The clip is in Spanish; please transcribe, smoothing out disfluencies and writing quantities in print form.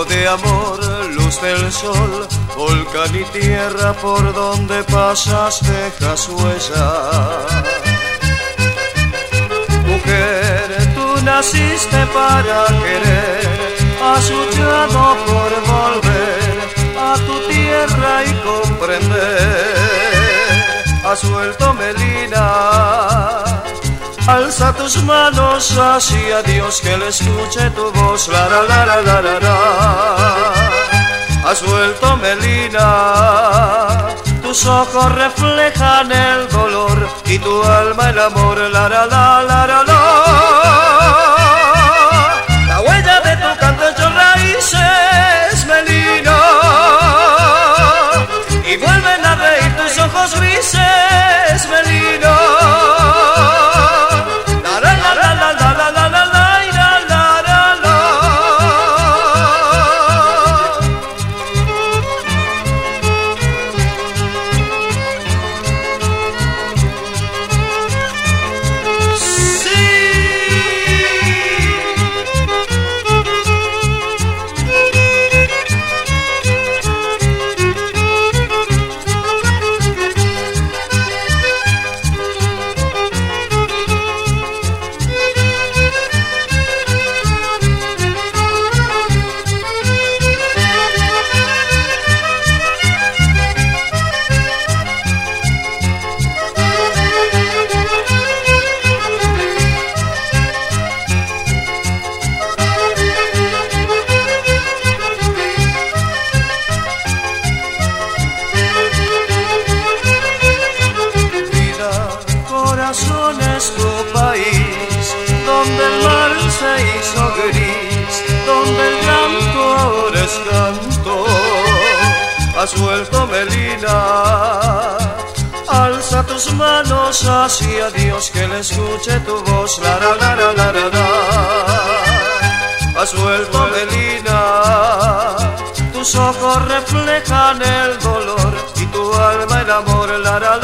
fuego de amor, luz del sol, volcán y tierra, por donde pasas dejas huella. Mujer, tú naciste para querer, has luchado por volver a tu tierra y comprender. Has vuelto melina, alza tus manos hacia Dios, que le escuche tu voz, la la la la la la la. Has vuelto melina, tus ojos reflejan el dolor y tu alma el amor, la la la la la la. La huella de tu canto echó raíces, melina, y vuelven a reír tus ojos grises, melina. Es tu país, donde el mar se hizo gris, donde el llanto ahora es canto. Has vuelto melina, alza tus manos hacia Dios, que le escuche tu voz, la la la la la la la. Has vuelto melina, tus ojos reflejan el dolor y tu alma el amor, la la la.